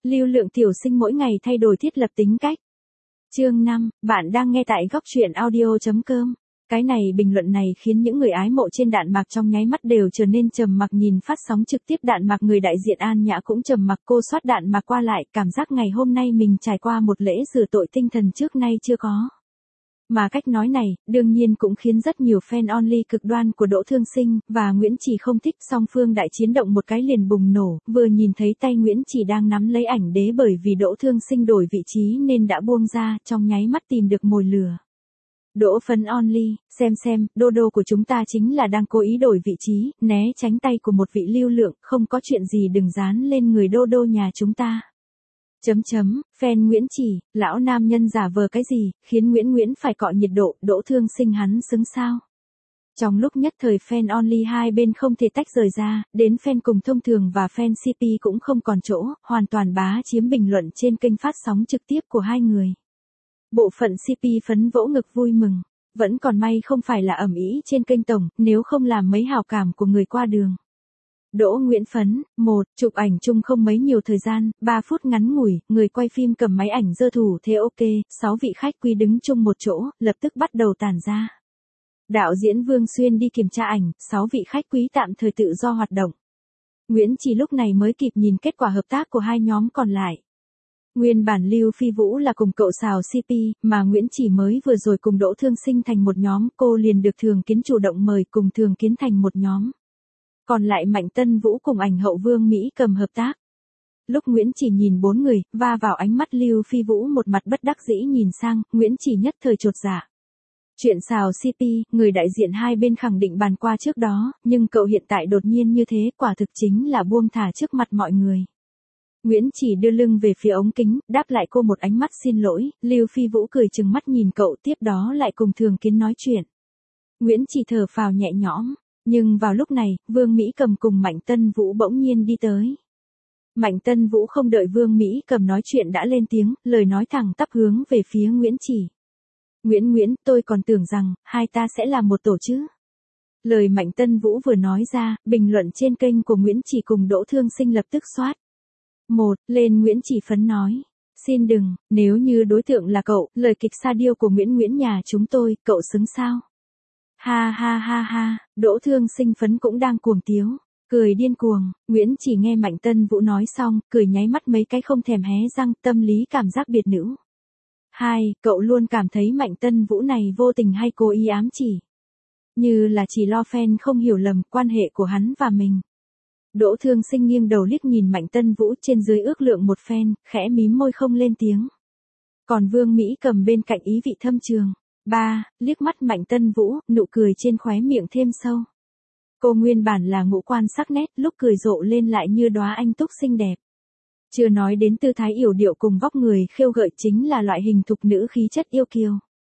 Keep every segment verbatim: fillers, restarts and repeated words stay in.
Lưu lượng tiểu sinh mỗi ngày thay đổi thiết lập tính cách. Chương năm, bạn đang nghe tại góc truyện audio chấm com. Cái này bình luận này khiến những người ái mộ trên đạn mạc trong nháy mắt đều trở nên trầm mặc, nhìn phát sóng trực tiếp đạn mạc người đại diện An Nhã cũng trầm mặc, cô soát đạn mạc qua lại, cảm giác ngày hôm nay mình trải qua một lễ rửa tội tinh thần trước nay chưa có. Mà cách nói này, đương nhiên cũng khiến rất nhiều fan only cực đoan của Đỗ Thương Sinh và Nguyễn Chỉ không thích, song phương đại chiến động một cái liền bùng nổ, vừa nhìn thấy tay Nguyễn Chỉ đang nắm lấy ảnh đế bởi vì Đỗ Thương Sinh đổi vị trí nên đã buông ra, trong nháy mắt tìm được mồi lửa. Đỗ phấn only, xem xem, đô đô của chúng ta chính là đang cố ý đổi vị trí, né tránh tay của một vị lưu lượng, không có chuyện gì đừng dán lên người đô đô nhà chúng ta. Chấm chấm, fan Nguyễn Chỉ, lão nam nhân giả vờ cái gì, khiến Nguyễn Nguyễn phải cọ nhiệt độ, Đỗ Thương Sinh hắn xứng sao. Trong lúc nhất thời fan only hai bên không thể tách rời ra, đến fan cùng thông thường và fan xê pê cũng không còn chỗ, hoàn toàn bá chiếm bình luận trên kênh phát sóng trực tiếp của hai người. Bộ phận xê pê phấn vỗ ngực vui mừng, vẫn còn may không phải là ầm ĩ trên kênh tổng, nếu không làm mấy hảo cảm của người qua đường. Đỗ Nguyễn phấn, một, chụp ảnh chung không mấy nhiều thời gian, ba phút ngắn ngủi, người quay phim cầm máy ảnh giơ thủ thế ok, sáu vị khách quý đứng chung một chỗ, lập tức bắt đầu tản ra. Đạo diễn Vương Xuyên đi kiểm tra ảnh, sáu vị khách quý tạm thời tự do hoạt động. Nguyễn Chỉ lúc này mới kịp nhìn kết quả hợp tác của hai nhóm còn lại. Nguyên bản Lưu Phi Vũ là cùng cậu xào xê pê, mà Nguyễn Chỉ mới vừa rồi cùng Đỗ Thương Sinh thành một nhóm, cô liền được Thường Kiến chủ động mời cùng Thường Kiến thành một nhóm. Còn lại Mạnh Tân Vũ cùng ảnh hậu Vương Mỹ cầm hợp tác. Lúc Nguyễn Chỉ nhìn bốn người, va vào ánh mắt Lưu Phi Vũ một mặt bất đắc dĩ nhìn sang, Nguyễn Chỉ nhất thời chột dạ. Chuyện xào xê pê, người đại diện hai bên khẳng định bàn qua trước đó, nhưng cậu hiện tại đột nhiên như thế quả thực chính là buông thả trước mặt mọi người. Nguyễn Chỉ đưa lưng về phía ống kính, đáp lại cô một ánh mắt xin lỗi, Lưu Phi Vũ cười trừng mắt nhìn cậu, tiếp đó lại cùng Thường Kiến nói chuyện. Nguyễn Chỉ thở phào nhẹ nhõm. Nhưng vào lúc này, Vương Mỹ Cầm cùng Mạnh Tân Vũ bỗng nhiên đi tới. Mạnh Tân Vũ không đợi Vương Mỹ Cầm nói chuyện đã lên tiếng, lời nói thẳng tắp hướng về phía Nguyễn Chỉ. Nguyễn Nguyễn, tôi còn tưởng rằng, hai ta sẽ là một tổ chứ. Lời Mạnh Tân Vũ vừa nói ra, bình luận trên kênh của Nguyễn Chỉ cùng Đỗ Thương Sinh lập tức soát. Một, lên Nguyễn Chỉ phấn nói. Xin đừng, nếu như đối tượng là cậu, lời kịch sa điêu của Nguyễn Nguyễn nhà chúng tôi, cậu xứng sao? Ha ha ha ha, Đỗ Thương Sinh phấn cũng đang cuồng tiếu, cười điên cuồng, Nguyễn Chỉ nghe Mạnh Tân Vũ nói xong, cười nháy mắt mấy cái không thèm hé răng, tâm lý cảm giác biệt nữ. Hai, cậu luôn cảm thấy Mạnh Tân Vũ này vô tình hay cố ý ám chỉ. Như là chỉ lo fan không hiểu lầm quan hệ của hắn và mình. Đỗ Thương Sinh nghiêng đầu liếc nhìn Mạnh Tân Vũ trên dưới ước lượng một phen, khẽ mím môi không lên tiếng. Còn Vương Mỹ Cầm bên cạnh ý vị thâm trường. Ba, liếc mắt Mạnh Tân Vũ, nụ cười trên khóe miệng thêm sâu. Cô nguyên bản là ngũ quan sắc nét, lúc cười rộ lên lại như đóa anh túc xinh đẹp. Chưa nói đến tư thái yểu điệu cùng vóc người khêu gợi chính là loại hình thục nữ khí chất yêu kiều.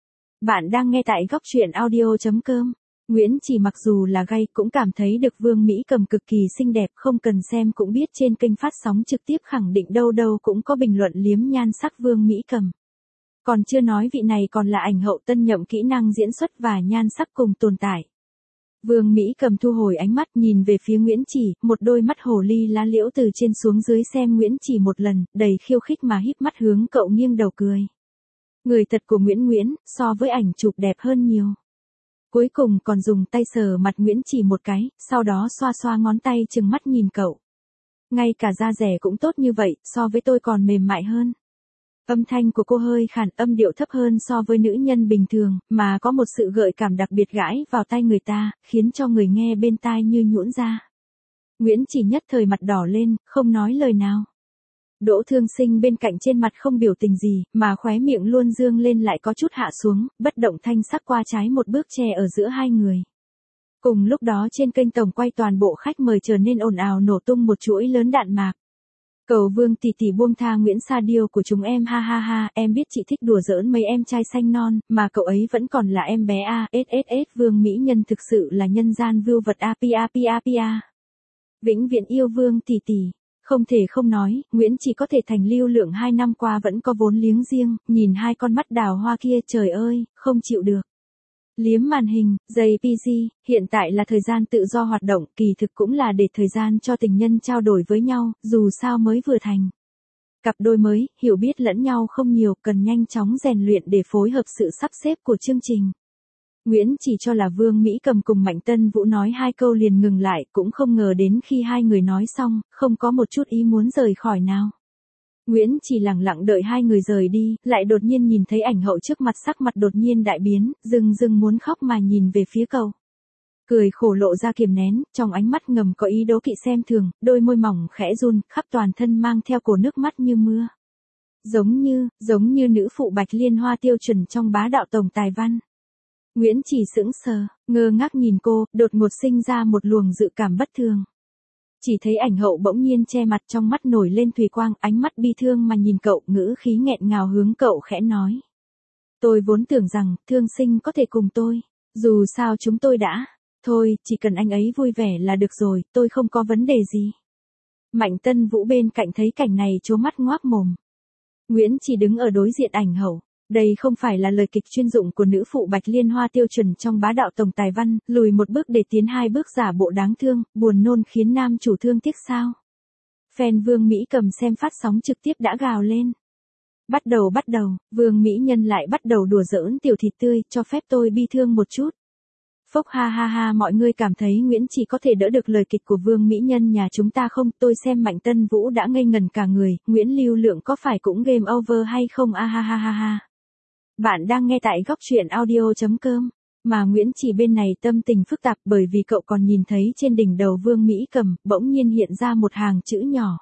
Bạn đang nghe tại góc truyện audio chấm com. Nguyễn Chỉ mặc dù là gay cũng cảm thấy được Vương Mỹ Cầm cực kỳ xinh đẹp, không cần xem cũng biết trên kênh phát sóng trực tiếp khẳng định đâu đâu cũng có bình luận liếm nhan sắc Vương Mỹ Cầm. Còn chưa nói vị này còn là ảnh hậu tân nhậm kỹ năng diễn xuất và nhan sắc cùng tồn tại. Vương Mỹ Cầm thu hồi ánh mắt nhìn về phía Nguyễn Chỉ, một đôi mắt hồ ly lá liễu từ trên xuống dưới xem Nguyễn Chỉ một lần, đầy khiêu khích mà híp mắt hướng cậu nghiêng đầu cười. Người thật của Nguyễn Nguyễn, so với ảnh chụp đẹp hơn nhiều. Cuối cùng còn dùng tay sờ mặt Nguyễn Chỉ một cái, sau đó xoa xoa ngón tay trừng mắt nhìn cậu. Ngay cả da dẻ cũng tốt như vậy, so với tôi còn mềm mại hơn. Âm thanh của cô hơi khàn, âm điệu thấp hơn so với nữ nhân bình thường, mà có một sự gợi cảm đặc biệt gãi vào tai người ta, khiến cho người nghe bên tai như nhũn ra. Nguyễn Chỉ nhất thời mặt đỏ lên, không nói lời nào. Đỗ Thương Sinh bên cạnh trên mặt không biểu tình gì, mà khóe miệng luôn dương lên lại có chút hạ xuống, bất động thanh sắc qua trái một bước che ở giữa hai người. Cùng lúc đó trên kênh tổng quay toàn bộ khách mời trở nên ồn ào nổ tung một chuỗi lớn đạn mạc. Cầu Vương tỷ tỷ buông tha Nguyễn Sa Điêu của chúng em ha ha ha, em biết chị thích đùa giỡn mấy em trai xanh non, mà cậu ấy vẫn còn là em bé a, sss Vương Mỹ Nhân thực sự là nhân gian vưu vật a pi a pi a pi a. Vĩnh viễn yêu Vương tỷ tỷ. Không thể không nói, Nguyễn Chỉ có thể thành lưu lượng hai năm qua vẫn có vốn liếng riêng, nhìn hai con mắt đào hoa kia trời ơi, không chịu được. Liếm màn hình, giây pê giê, hiện tại là thời gian tự do hoạt động, kỳ thực cũng là để thời gian cho tình nhân trao đổi với nhau, dù sao mới vừa thành. Cặp đôi mới, hiểu biết lẫn nhau không nhiều, cần nhanh chóng rèn luyện để phối hợp sự sắp xếp của chương trình. Nguyễn chỉ cho là Vương Mỹ Cầm cùng Mạnh Tân Vũ nói hai câu liền ngừng lại, cũng không ngờ đến khi hai người nói xong, không có một chút ý muốn rời khỏi nào. Nguyễn chỉ lặng lặng đợi hai người rời đi, lại đột nhiên nhìn thấy ảnh hậu trước mặt, sắc mặt đột nhiên đại biến, dưng dưng muốn khóc mà nhìn về phía cậu. Cười khổ lộ ra kiềm nén, trong ánh mắt ngầm có ý đố kỵ xem thường, đôi môi mỏng khẽ run, khắp toàn thân mang theo cổ nước mắt như mưa. Giống như, giống như nữ phụ Bạch Liên Hoa tiêu chuẩn trong Bá Đạo Tổng Tài Văn. Nguyễn chỉ sững sờ, ngơ ngác nhìn cô, đột ngột sinh ra một luồng dự cảm bất thường. Chỉ thấy ảnh hậu bỗng nhiên che mặt, trong mắt nổi lên thùy quang, ánh mắt bi thương mà nhìn cậu, ngữ khí nghẹn ngào hướng cậu khẽ nói. Tôi vốn tưởng rằng, thương sinh có thể cùng tôi. Dù sao chúng tôi đã. Thôi, chỉ cần anh ấy vui vẻ là được rồi, tôi không có vấn đề gì. Mạnh Tân Vũ bên cạnh thấy cảnh này trố mắt ngoác mồm. Nguyễn chỉ đứng ở đối diện ảnh hậu. Đây không phải là lời kịch chuyên dụng của nữ phụ Bạch Liên Hoa tiêu chuẩn trong Bá Đạo Tổng Tài Văn, lùi một bước để tiến hai bước giả bộ đáng thương, buồn nôn khiến nam chủ thương tiếc sao. Fan Vương Mỹ Cầm xem phát sóng trực tiếp đã gào lên. Bắt đầu bắt đầu, Vương Mỹ Nhân lại bắt đầu đùa giỡn tiểu thịt tươi, cho phép tôi bi thương một chút. Phốc ha ha ha, mọi người cảm thấy Nguyễn chỉ có thể đỡ được lời kịch của Vương Mỹ Nhân nhà chúng ta không? Tôi xem Mạnh Tân Vũ đã ngây ngần cả người, Nguyễn Lưu Lượng có phải cũng game over hay không? A ha ha ha ha. Bạn đang nghe tại góc truyện audio chấm com. Mà Nguyễn chỉ bên này tâm tình phức tạp bởi vì cậu còn nhìn thấy trên đỉnh đầu Vương Mỹ Cầm, bỗng nhiên hiện ra một hàng chữ nhỏ.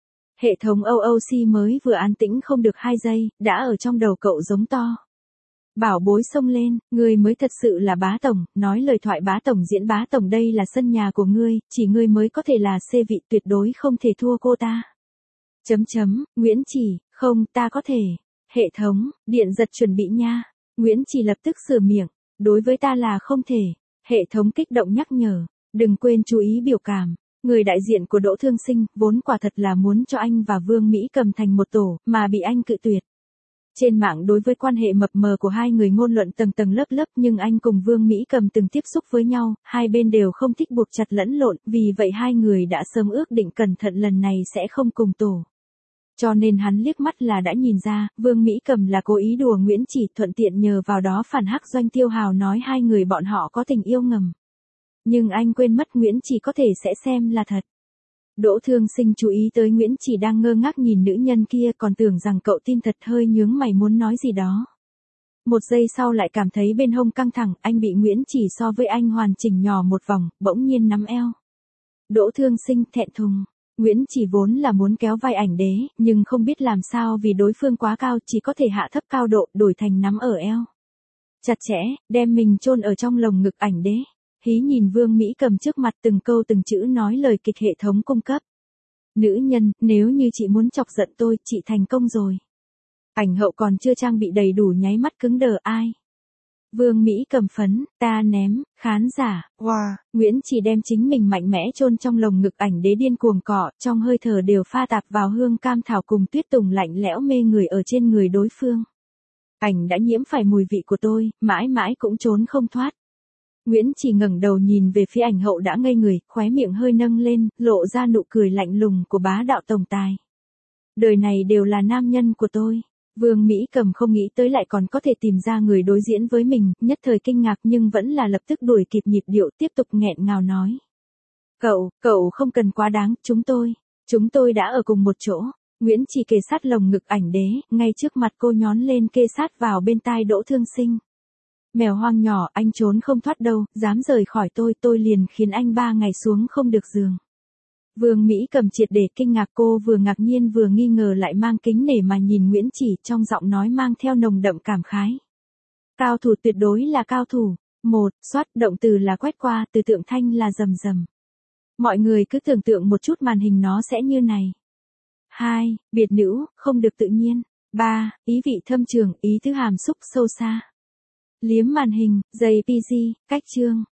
Hệ thống o o xê mới vừa an tĩnh không được hai giây, đã ở trong đầu cậu giống to. Bảo bối xông lên, ngươi mới thật sự là Bá Tổng, nói lời thoại Bá Tổng diễn Bá Tổng, đây là sân nhà của ngươi, chỉ ngươi mới có thể là xê vị, tuyệt đối không thể thua cô ta. Chấm chấm, Nguyễn chỉ, không, ta có thể. Hệ thống, điện giật chuẩn bị nha. Nguyễn chỉ lập tức sửa miệng, đối với ta là không thể. Hệ thống kích động nhắc nhở, đừng quên chú ý biểu cảm. Người đại diện của Đỗ Thương Sinh, vốn quả thật là muốn cho anh và Vương Mỹ Cầm thành một tổ, mà bị anh cự tuyệt. Trên mạng đối với quan hệ mập mờ của hai người ngôn luận tầng tầng lớp lớp, nhưng anh cùng Vương Mỹ Cầm từng tiếp xúc với nhau, hai bên đều không thích buộc chặt lẫn lộn, vì vậy hai người đã sớm ước định cẩn thận lần này sẽ không cùng tổ. Cho nên hắn liếc mắt là đã nhìn ra, Vương Mỹ Cầm là cố ý đùa Nguyễn chỉ, thuận tiện nhờ vào đó phản hắc Doanh Tiêu Hào nói hai người bọn họ có tình yêu ngầm. Nhưng anh quên mất Nguyễn chỉ có thể sẽ xem là thật. Đỗ Thương Sinh chú ý tới Nguyễn chỉ đang ngơ ngác nhìn nữ nhân kia, còn tưởng rằng cậu tin thật, hơi nhướng mày muốn nói gì đó. Một giây sau lại cảm thấy bên hông căng thẳng, anh bị Nguyễn chỉ so với anh hoàn chỉnh nhỏ một vòng, bỗng nhiên nắm eo. Đỗ Thương Sinh thẹn thùng. Nguyễn chỉ vốn là muốn kéo vai ảnh đế, nhưng không biết làm sao vì đối phương quá cao, chỉ có thể hạ thấp cao độ, đổi thành nắm ở eo. Chặt chẽ, đem mình chôn ở trong lồng ngực ảnh đế. Hí nhìn Vương Mỹ Cầm trước mặt, từng câu từng chữ nói lời kịch hệ thống cung cấp. Nữ nhân, nếu như chị muốn chọc giận tôi, chị thành công rồi. Ảnh hậu còn chưa trang bị đầy đủ nháy mắt cứng đờ, ai. Vương Mỹ Cầm phấn, ta ném, khán giả, wow. Nguyễn chỉ đem chính mình mạnh mẽ chôn trong lồng ngực ảnh đế điên cuồng cọ, trong hơi thở đều pha tạp vào hương cam thảo cùng tuyết tùng lạnh lẽo mê người ở trên người đối phương. Ảnh đã nhiễm phải mùi vị của tôi, mãi mãi cũng trốn không thoát. Nguyễn chỉ ngẩng đầu nhìn về phía ảnh hậu đã ngây người, khóe miệng hơi nâng lên, lộ ra nụ cười lạnh lùng của Bá Đạo Tổng Tài. Đời này đều là nam nhân của tôi. Vương Mỹ Cầm không nghĩ tới lại còn có thể tìm ra người đối diễn với mình, nhất thời kinh ngạc nhưng vẫn là lập tức đuổi kịp nhịp điệu, tiếp tục nghẹn ngào nói. Cậu, cậu không cần quá đáng, chúng tôi, chúng tôi đã ở cùng một chỗ. Nguyễn chỉ kề sát lồng ngực ảnh đế, ngay trước mặt cô nhón lên kê sát vào bên tai Đỗ Thương Sinh. Mèo hoang nhỏ, anh trốn không thoát đâu, dám rời khỏi tôi, tôi liền khiến anh ba ngày xuống không được giường. Vương Mỹ Cầm triệt để kinh ngạc, cô vừa ngạc nhiên vừa nghi ngờ lại mang kính nể mà nhìn Nguyễn chỉ, trong giọng nói mang theo nồng đậm cảm khái. Cao thủ tuyệt đối là cao thủ. Một, xoát, động từ là quét qua, từ tượng thanh là rầm rầm. Mọi người cứ tưởng tượng một chút màn hình nó sẽ như này. Hai, biệt nữ, không được tự nhiên. Ba, ý vị thâm trường, ý tứ hàm xúc sâu xa. Liếm màn hình, giày pê giê, cách chương.